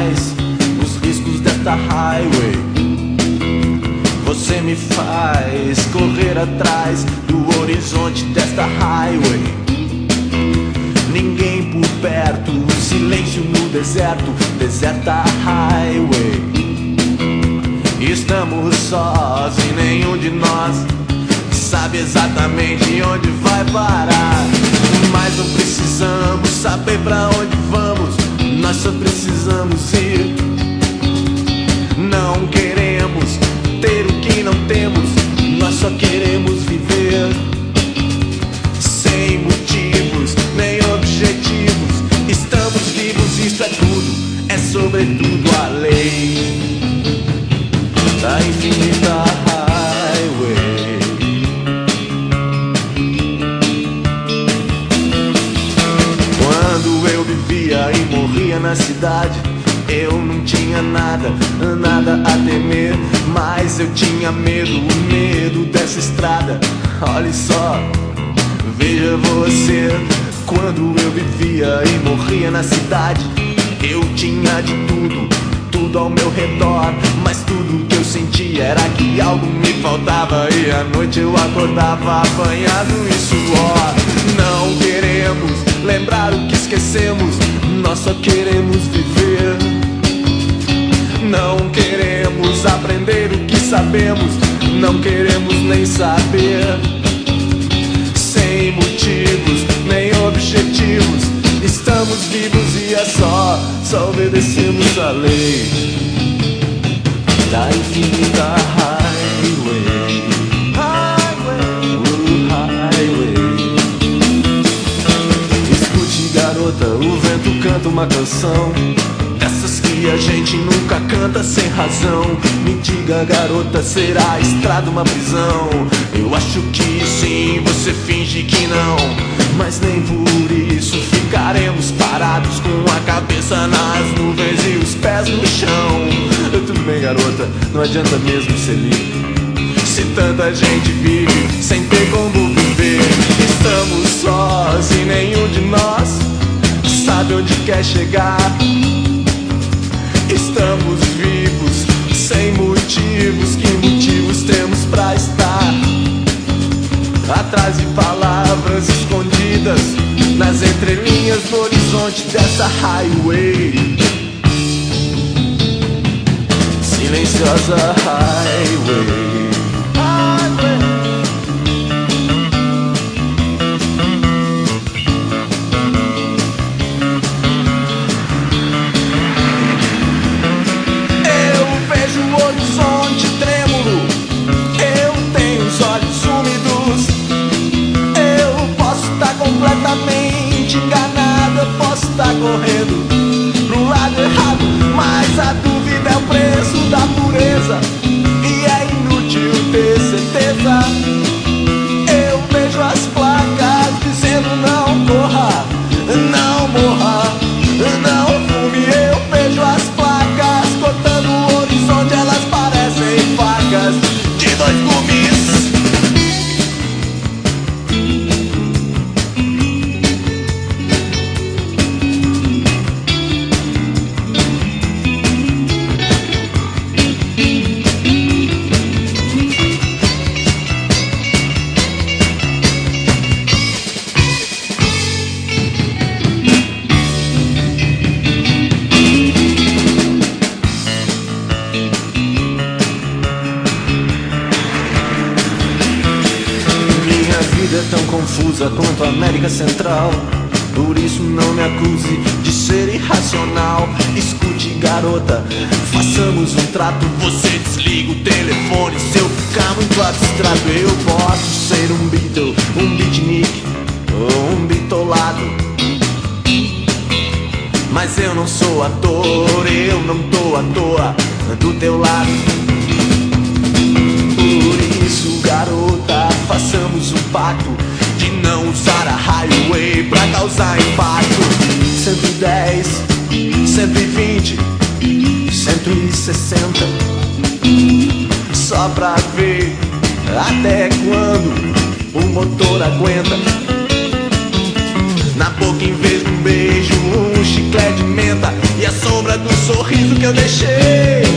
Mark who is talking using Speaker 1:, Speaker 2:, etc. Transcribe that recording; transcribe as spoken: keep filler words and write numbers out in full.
Speaker 1: mais os riscos desta highway. Você me faz correr atrás do horizonte desta highway. Ninguém por perto, silêncio no deserto, deserta highway. Estamos sós e nenhum de nós sabe exatamente onde vai parar. Mas não precisamos saber pra onde vamos, nós só precisamos ir. Não queremos ter o que não temos, nós só queremos viver. Sem motivos, nem objetivos, estamos vivos, isso é tudo, é sobretudo a lei da infinita highway. Quando eu vivia e morria na cidade, eu não tinha nada, nada a temer, mas eu tinha medo, o medo dessa estrada. Olha só, veja você. Quando eu vivia e morria na cidade, eu tinha de tudo, tudo ao meu redor, mas tudo que eu sentia era que algo me faltava. E à noite eu acordava apanhado em suor. Não queremos lembrar o que esquecemos, nós só queremos viver. Não queremos aprender o que sabemos, não queremos nem saber. Sem motivos, nem objetivos, estamos vivos e é só, só obedecemos a lei da infinita highway. Highway, uh, highway. Escute, garota, o vento canta uma canção, dessas que a gente nunca canta sem razão. Me diga, garota, será a estrada uma prisão? Eu acho que sim, você finge que não, mas nem por isso ficaremos parados com a cabeça nas nuvens e os pés no chão. Tudo bem, garota, não adianta mesmo ser livre se tanta gente vive sem ter como viver. Estamos sós e nenhum de nós sabe onde quer chegar. Estamos vivos, sem motivos, que motivos temos pra estar atrás de palavras escondidas nas entrelinhas do horizonte dessa highway. Silenciosa highway. Completamente enganada, posso estar correndo pro lado errado, mas a dúvida é o preço da pureza e é inútil ter certeza. Eu vejo as placas dizendo não corra, não morra, não fume. Eu vejo as placas cortando o horizonte, elas parecem facas de dois gumes. Tão confusa quanto a América Central, por isso não me acuse de ser irracional. Escute, garota, façamos um trato. Você desliga o telefone se eu ficar muito abstrato. Eu posso ser um Beatle, um beatnik ou um bitolado, mas eu não sou ator, eu não tô à toa do teu lado. Por isso, garota, façamos um pacto de não usar a highway pra causar impacto. Cento e dez, cento e vinte, cento e sessenta, só pra ver até quando o motor aguenta. Na boca, em vez de um beijo, um chiclete de menta, e a sombra do sorriso que eu deixei.